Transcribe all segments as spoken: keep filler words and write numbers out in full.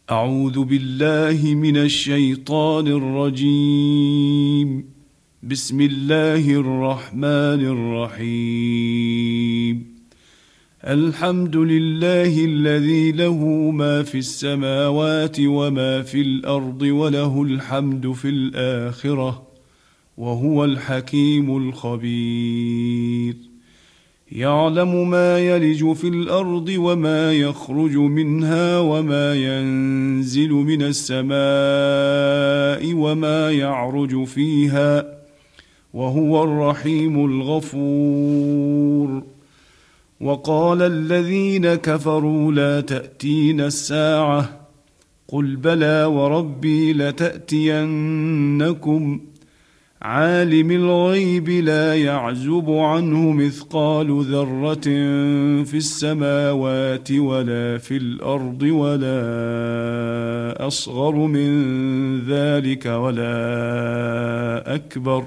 أعوذ بالله من الشيطان الرجيم. بسم الله الرحمن الرحيم. الحمد لله الذي له ما في السماوات وما في الأرض وله الحمد في الآخرة وهو الحكيم الخبير. يعلم ما يلج في الأرض وما يخرج منها وما ينزل من السماء وما يعرج فيها وهو الرحيم الغفور. وقال الذين كفروا لا تأتينا الساعة قل بلى وربي لتأتينكم عالم الغيب لا يعزب عنه مثقال ذرة في السماوات ولا في الأرض ولا أصغر من ذلك ولا أكبر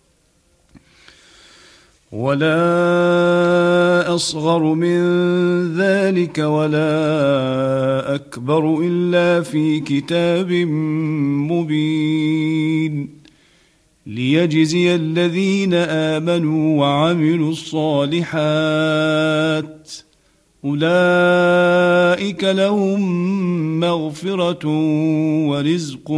ولا أصغر من ذلك ولا أكبر إلا في كتاب مبين ليجزي الذين آمنوا وعملوا الصالحات أولئك لهم مغفرة ورزق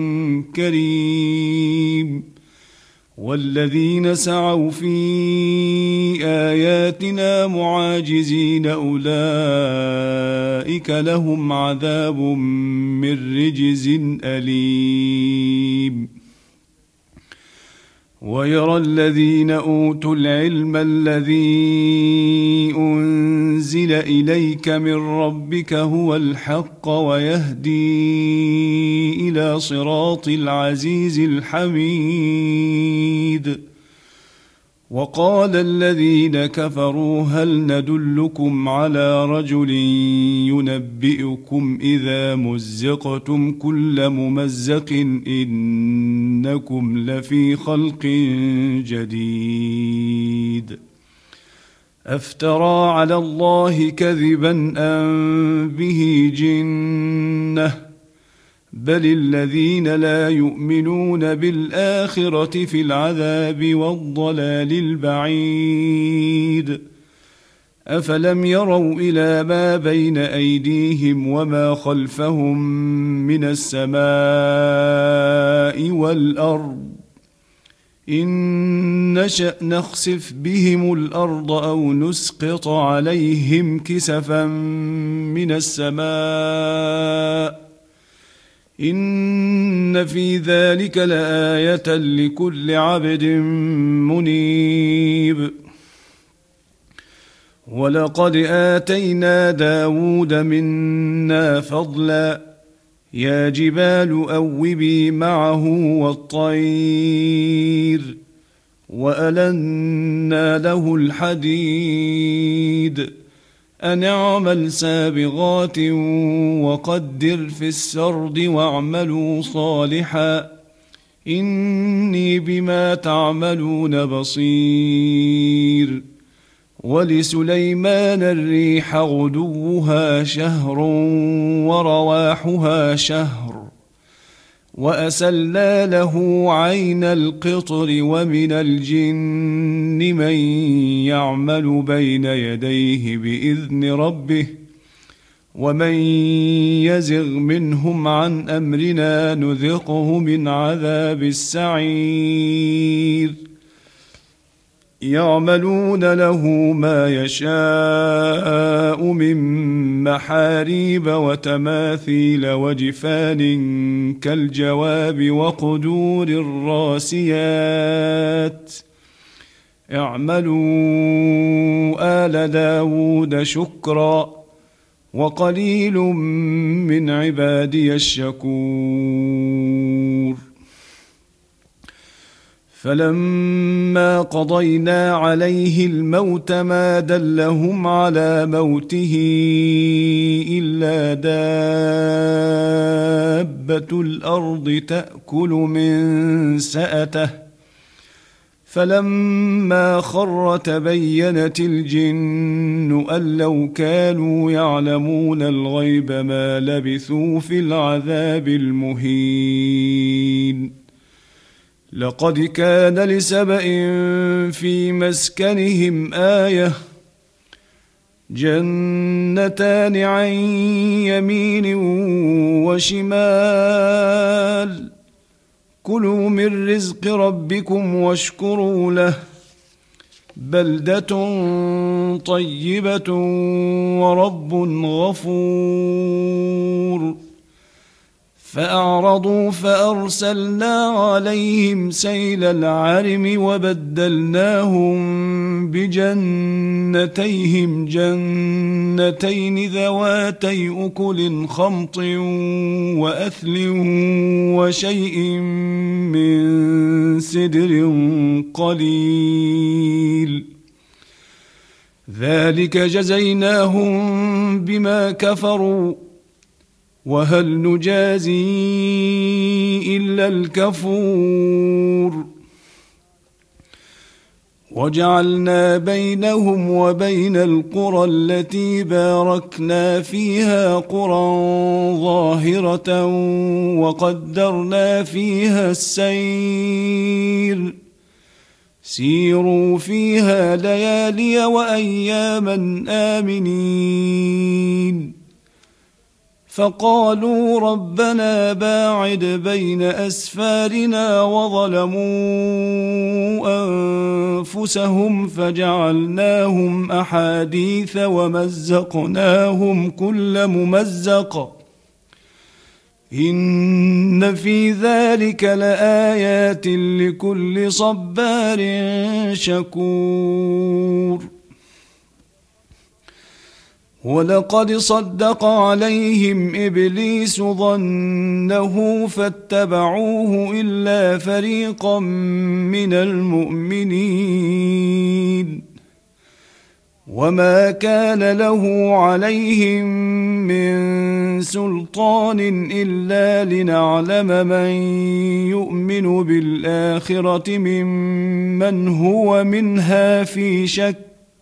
كريم. والذين سعوا في آياتنا معاجزين أولئك لهم عذاب من رجز أليم. ويرى الذين أوتوا العلم الذي أنزل إليك من ربك هو الحق ويهدي إلى صراط العزيز الحميد. وقال الذين كفروا هل ندلكم على رجل ينبئكم إذا مزقتم كل ممزق إنكم لفي خلق جديد. أفترى على الله كذبا أم به جنة بل الذين لا يؤمنون بالآخرة في العذاب والضلال البعيد. أفلم يروا إلى ما بين أيديهم وما خلفهم من السماء والأرض إن نشأ نخسف بهم الأرض أو نسقط عليهم كسفا من السماء إن في ذلك لآية لكل عبد منيب. ولقد آتينا داود منا فضلا يا جبال أوبي معه والطير وألنا له الحديد أن اعمل سابغات وقدر في السرد واعملوا صالحا إني بما تعملون بصير. ولسليمان الريح غدوها شهر ورواحها شهر وأسلنا له عين القطر ومن الجن من يعمل بين يديه بإذن ربه ومن يزغ منهم عن أمرنا نذقه من عذاب السعير. يعملون له ما يشاء من محاريب وتماثيل وجفان كالجواب وقدور الراسيات اعملوا آل داود شكرا وقليل من عبادي الشكور. فلما قضينا عليه الموت ما دلهم على موته إلا دابة الأرض تأكل من سأته فلما خر تبينت الجن أن لو كانوا يعلمون الغيب ما لبثوا في العذاب المهين. لقد كان لسبإ في مسكنهم آية جنتان عن يمين وشمال كلوا من رزق ربكم واشكروا له بلدة طيبة ورب غفور. فأعرضوا فأرسلنا عليهم سيل العرم وبدلناهم بجنتيهم جنتين ذواتي أكل خمط وأثل وشيء من سدر قليل ذلك جزيناهم بما كفروا وهل نجازي إلا الكفور. وجعلنا بينهم وبين القرى التي باركنا فيها قرى ظاهرة وقدرنا فيها السير سيروا فيها ليالي وأياما آمنين. فقالوا ربنا باعد بين أسفارنا وظلموا أنفسهم فجعلناهم أحاديث ومزقناهم كل ممزق إن في ذلك لآيات لكل صبار شكور. ولقد صدق عليهم إبليس ظنه فاتبعوه إلا فريقا من المؤمنين وما كان له عليهم من سلطان إلا لنعلم من يؤمن بالآخرة ممن هو منها في شك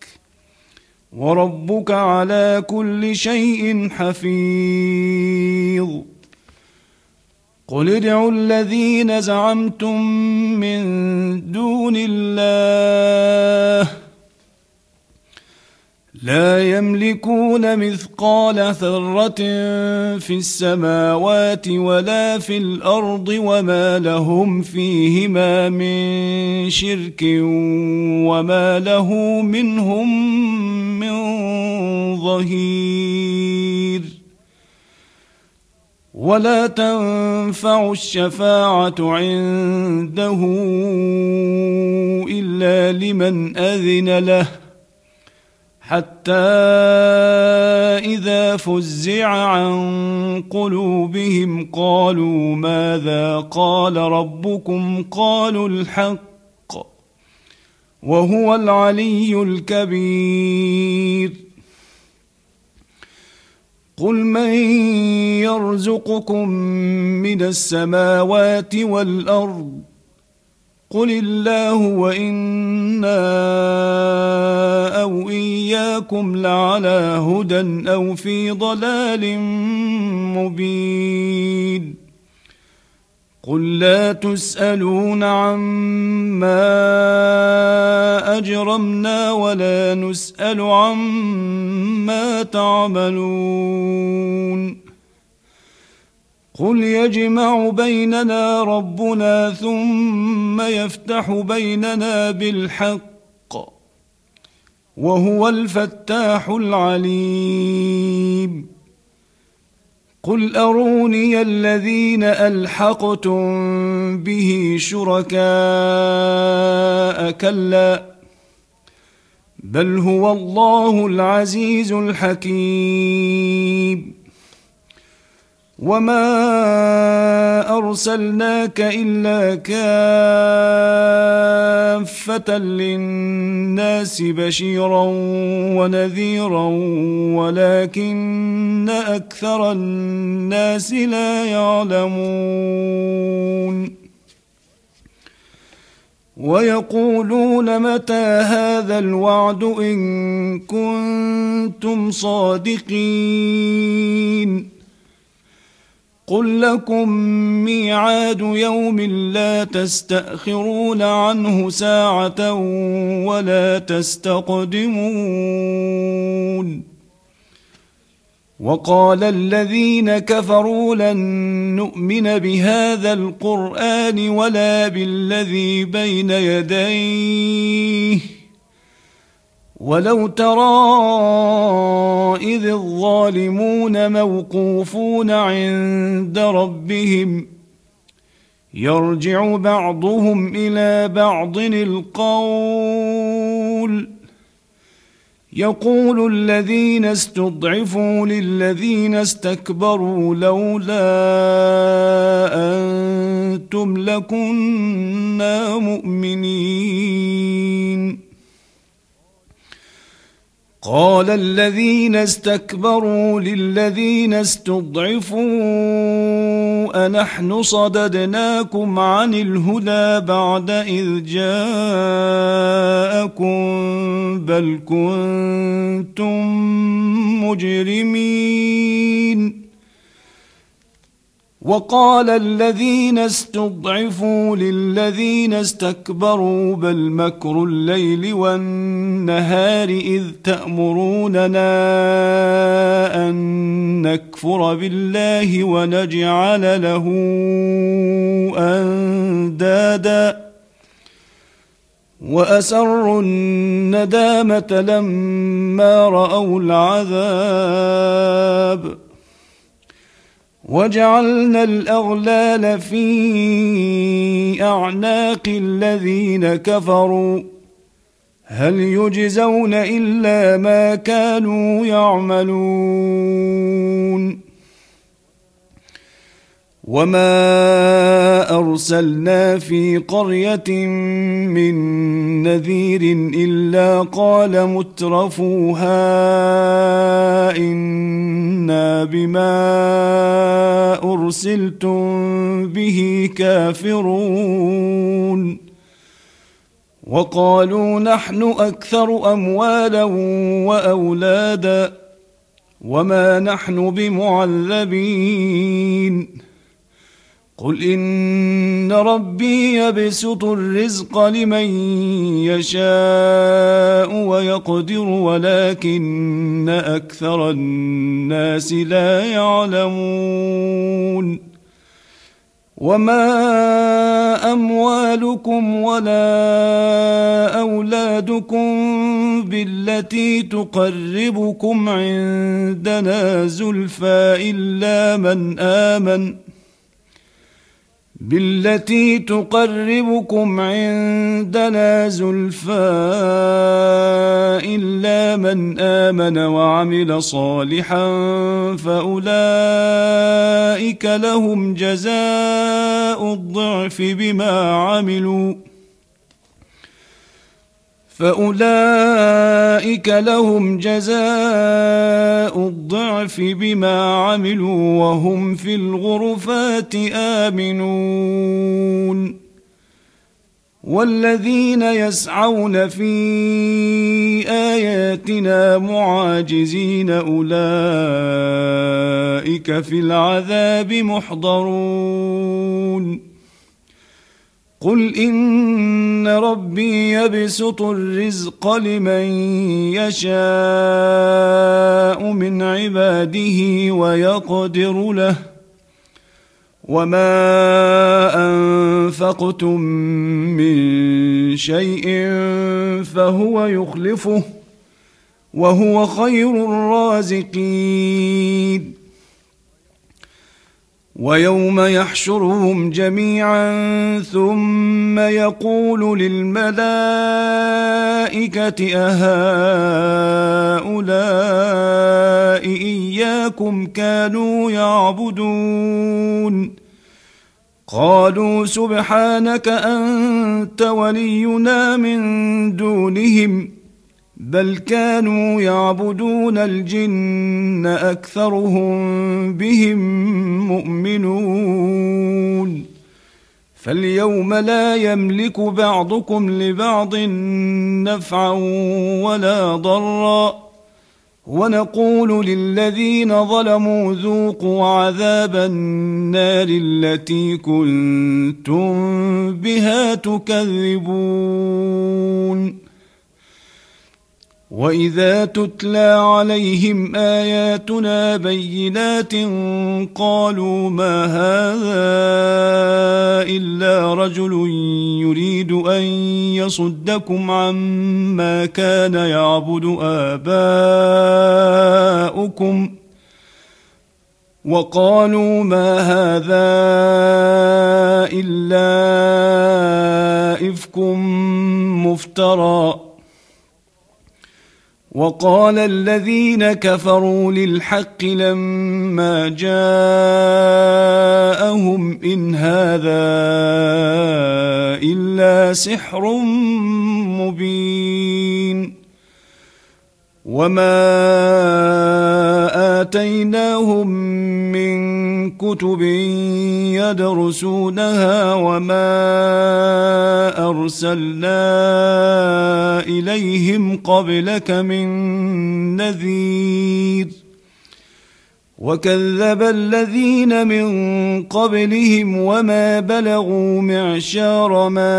وربك على كل شيء حفيظ. قل ادعوا الذين زعمتم من دون الله لا يملكون مثقال ذرة في السماوات ولا في الأرض وما لهم فيهما من شرك وما له منهم من ظهير. ولا تنفع الشفاعة عنده إلا لمن أذن له حتى إذا فزع عن قلوبهم قالوا ماذا قال ربكم قالوا الحق وهو العلي الكبير. قل من يرزقكم من السماوات والأرض قل الله وإنا أو إياكم لعلى هدى أو في ضلال مبين. قل لا تسألون عما أجرمنا ولا نسأل عما تعملون. قل يجمع بيننا ربنا ثم يفتح بيننا بالحق وهو الفتاح العليم. قل أروني الذين ألحقتم به شركاء كلا بل هو الله العزيز الحكيم. وما أرسلناك إلا كافة للناس بشيرا ونذيرا ولكن أكثر الناس لا يعلمون. ويقولون متى هذا الوعد إن كنتم صادقين قل لكم ميعاد يوم لا تستأخرون عنه ساعة ولا تستقدمون وقال الذين كفروا لن نؤمن بهذا القرآن ولا بالذي بين يديه ولو ترى إذ الظالمون موقوفون عند ربهم يرجع بعضهم إلى بعض القول يقول الذين استضعفوا للذين استكبروا لولا أنتم لكنا مؤمنين قال الذين استكبروا للذين استضعفوا أنحن صددناكم عن الهدى بعد إذ جاءكم بل كنتم مجرمين وقال الذين استضعفوا للذين استكبروا بل مكر الليل والنهار إذ تأمروننا أن نكفر بالله ونجعل له أندادا وأسروا الندامة لما رأوا العذاب وجعلنا الأغلال في أعناق الذين كفروا هل يجزون إلا ما كانوا يعملون وما أرسلنا في قرية من نذير إلا قال مترفوها إنا بما أرسلتم به كافرون وقالوا نحن أكثر أموالا وأولادا وما نحن بمعذبين قل إن ربي يبسط الرزق لمن يشاء ويقدر ولكن أكثر الناس لا يعلمون وما أموالكم ولا أولادكم بالتي تقربكم عندنا زلفى إلا من آمن بالتي تقربكم عندنا زلفى إلا من آمن وعمل صالحا فأولئك لهم جزاء الضعف بما عملوا فأولئك لهم جزاء الضعف بما عملوا وهم في الغرفات آمنون والذين يسعون في آياتنا معاجزين أولئك في العذاب محضرون قل إن ربي يبسط الرزق لمن يشاء من عباده ويقدر له وما أنفقتم من شيء فهو يخلفه وهو خير الرازقين ويوم يحشرهم جميعا ثم يقول للملائكة أهؤلاء إياكم كانوا يعبدون قالوا سبحانك أنت ولينا من دونهم بل كانوا يعبدون الجن أكثرهم بهم مؤمنون فاليوم لا يملك بعضكم لبعض نفعا ولا ضرا ونقول للذين ظلموا ذوقوا عذاب النار التي كنتم بها تكذبون وإذا تتلى عليهم آياتنا بينات قالوا ما هذا إلا رجل يريد أن يصدكم عما كان يعبد آباؤكم وقالوا ما هذا إلا إفك مفترى وقال الذين كفروا للحق لما جاءهم إن هذا إلا سحر مبين وما آتيناهم من كتب يدرسونها وما أرسلنا إليهم قبلك من نذير وكذب الذين من قبلهم وما بلغوا معشار ما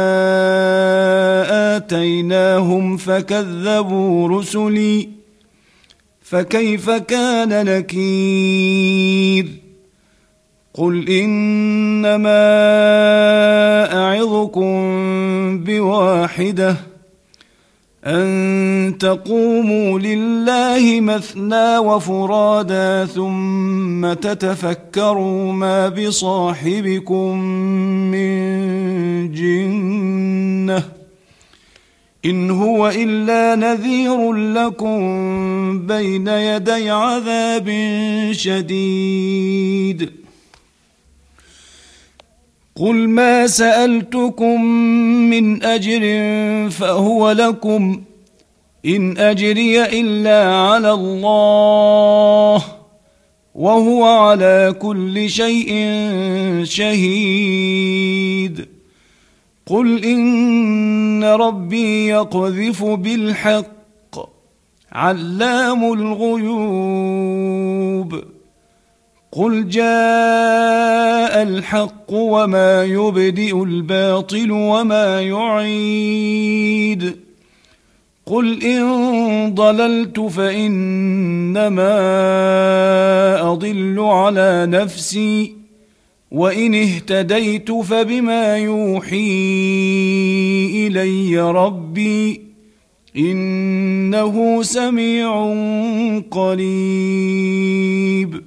آتيناهم فكذبوا رسلي فكيف كان نكير قل إنما أعظكم بواحدة أن تقوموا لله مثنى وفرادا ثم تتفكروا ما بصاحبكم من جنة إن هو إلا نذير لكم بين يدي عذاب شديد قل ما سألتكم من أجر فهو لكم إن أجري إلا على الله وهو على كل شيء شهيد قل إن ربي يقذف بالحق علام الغيوب قل جاء الحق وما يبدئ الباطل وما يعيد قل إن ضللت فإنما أضل على نفسي وإن اهتديت فبما يوحي إلي ربي إنه سميع قريب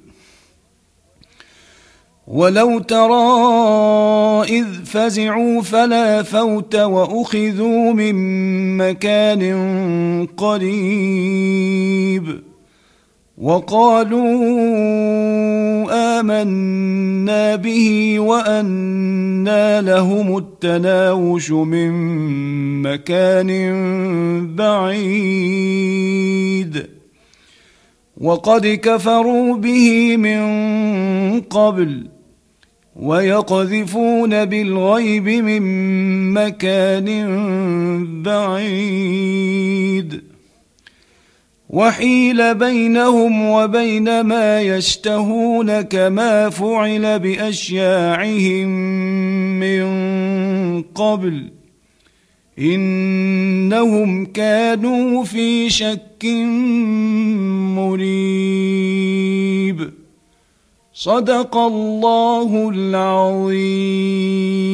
ولو ترى إذ فزعوا فلا فوت وأخذوا من مكان قريب وقالوا آمنا به وأنى لهم التناوش من مكان بعيد وقد كفروا به من قبل ويقذفون بالغيب من مكان بعيد وحيل بينهم وبين ما يشتهون كما فعل بأشياعهم من قبل إنهم كانوا في شك مريب صدق الله العظيم.